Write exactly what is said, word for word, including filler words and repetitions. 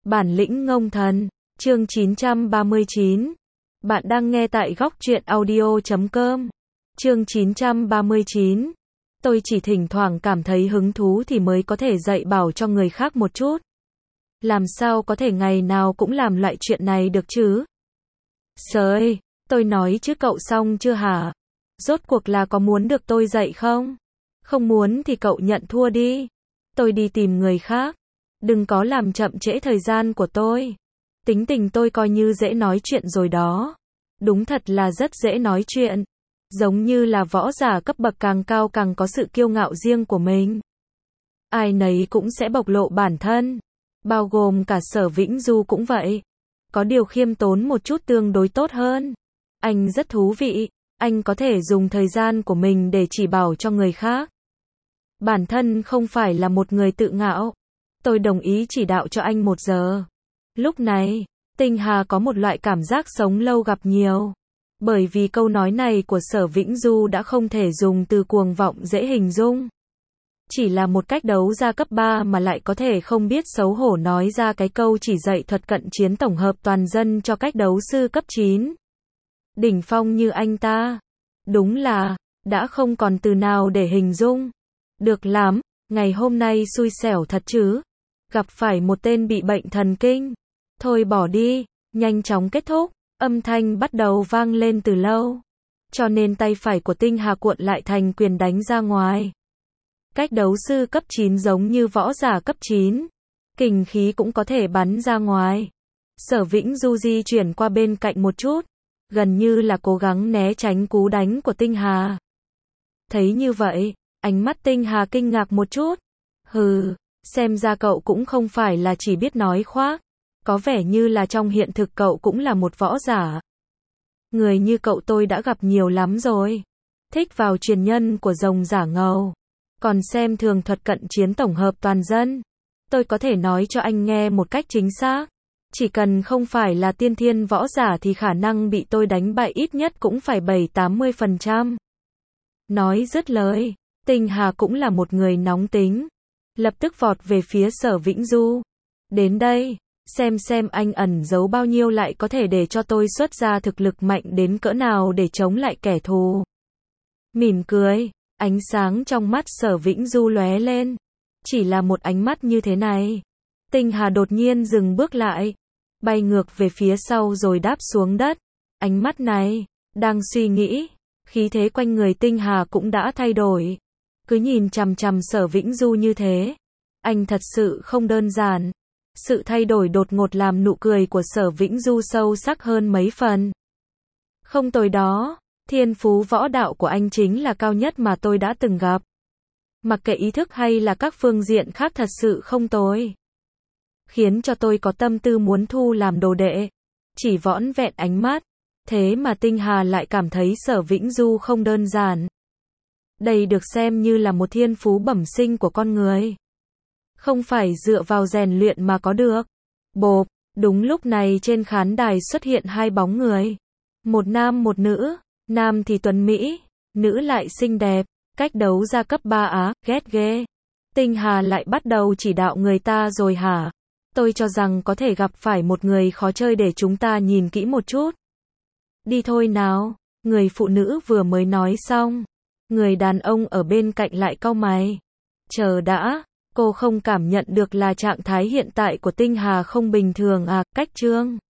Bản lĩnh ngông thần, chương chín trăm ba mươi chín. Bạn đang nghe tại góc truyện audio chấm com. Chương chín trăm ba mươi chín. Tôi chỉ thỉnh thoảng cảm thấy hứng thú thì mới có thể dạy bảo cho người khác một chút. Làm sao có thể ngày nào cũng làm loại chuyện này được chứ? Sới, tôi nói chứ cậu xong chưa hả? Rốt cuộc là có muốn được tôi dạy không? Không muốn thì cậu nhận thua đi. Tôi đi tìm người khác. Đừng có làm chậm trễ thời gian của tôi. Tính tình tôi coi như dễ nói chuyện rồi đó. Đúng thật là rất dễ nói chuyện. Giống như là võ giả cấp bậc càng cao càng có sự kiêu ngạo riêng của mình. Ai nấy cũng sẽ bộc lộ bản thân. Bao gồm cả Sở Vĩnh Du cũng vậy. Có điều khiêm tốn một chút tương đối tốt hơn. Anh rất thú vị. Anh có thể dùng thời gian của mình để chỉ bảo cho người khác. Bản thân không phải là một người tự ngạo. Tôi đồng ý chỉ đạo cho anh một giờ. Lúc này, Tinh Hà có một loại cảm giác sống lâu gặp nhiều. Bởi vì câu nói này của Sở Vĩnh Du đã không thể dùng từ cuồng vọng dễ hình dung. Chỉ là một cách đấu ra cấp ba mà lại có thể không biết xấu hổ nói ra cái câu chỉ dạy thuật cận chiến tổng hợp toàn dân cho cách đấu sư cấp chín. Đỉnh phong như anh ta. Đúng là, đã không còn từ nào để hình dung. Được lắm, ngày hôm nay xui xẻo thật chứ. Gặp phải một tên bị bệnh thần kinh. Thôi bỏ đi, nhanh chóng kết thúc. Âm thanh bắt đầu vang lên từ lâu. Cho nên tay phải của Tinh Hà cuộn lại thành quyền đánh ra ngoài. Cách đấu sư cấp chín giống như võ giả cấp chín. Kình khí cũng có thể bắn ra ngoài. Sở Vĩnh Du di chuyển qua bên cạnh một chút. Gần như là cố gắng né tránh cú đánh của Tinh Hà. Thấy như vậy, ánh mắt Tinh Hà kinh ngạc một chút. Hừ, xem ra cậu cũng không phải là chỉ biết nói khoác. Có vẻ như là trong hiện thực cậu cũng là một võ giả. Người như cậu tôi đã gặp nhiều lắm rồi. Thích vào truyền nhân của rồng giả ngầu. Còn xem thường thuật cận chiến tổng hợp toàn dân. Tôi có thể nói cho anh nghe một cách chính xác. Chỉ cần không phải là tiên thiên võ giả thì khả năng bị tôi đánh bại ít nhất cũng phải bảy đến tám mươi phần trăm. Nói dứt lời, Tinh Hà cũng là một người nóng tính. Lập tức vọt về phía Sở Vĩnh Du. Đến đây, xem xem anh ẩn giấu bao nhiêu lại có thể để cho tôi xuất ra thực lực mạnh đến cỡ nào để chống lại kẻ thù. Mỉm cười, ánh sáng trong mắt Sở Vĩnh Du lóe lên. Chỉ là một ánh mắt như thế này. Tinh Hà đột nhiên dừng bước lại. Bay ngược về phía sau rồi đáp xuống đất. Ánh mắt này, đang suy nghĩ. Khí thế quanh người Tinh Hà cũng đã thay đổi. Cứ nhìn chằm chằm Sở Vĩnh Du như thế. Anh thật sự không đơn giản. Sự thay đổi đột ngột làm nụ cười của Sở Vĩnh Du sâu sắc hơn mấy phần. Không tồi đó, thiên phú võ đạo của anh chính là cao nhất mà tôi đã từng gặp. Mặc kệ ý thức hay là các phương diện khác thật sự không tồi. Khiến cho tôi có tâm tư muốn thu làm đồ đệ. Chỉ vỏn vẹn ánh mắt. Thế mà Tinh Hà lại cảm thấy Sở Vĩnh Du không đơn giản. Đây được xem như là một thiên phú bẩm sinh của con người. Không phải dựa vào rèn luyện mà có được. Bộp, đúng lúc này trên khán đài xuất hiện hai bóng người. Một nam một nữ. Nam thì tuấn mỹ, nữ lại xinh đẹp. Cách đấu ra cấp ba á, ghét ghê. Tinh Hà lại bắt đầu chỉ đạo người ta rồi hả? Tôi cho rằng có thể gặp phải một người khó chơi để chúng ta nhìn kỹ một chút. Đi thôi nào, người phụ nữ vừa mới nói xong. Người đàn ông ở bên cạnh lại cau mày. Chờ đã, cô không cảm nhận được là trạng thái hiện tại của Tinh Hà không bình thường à, cách chương.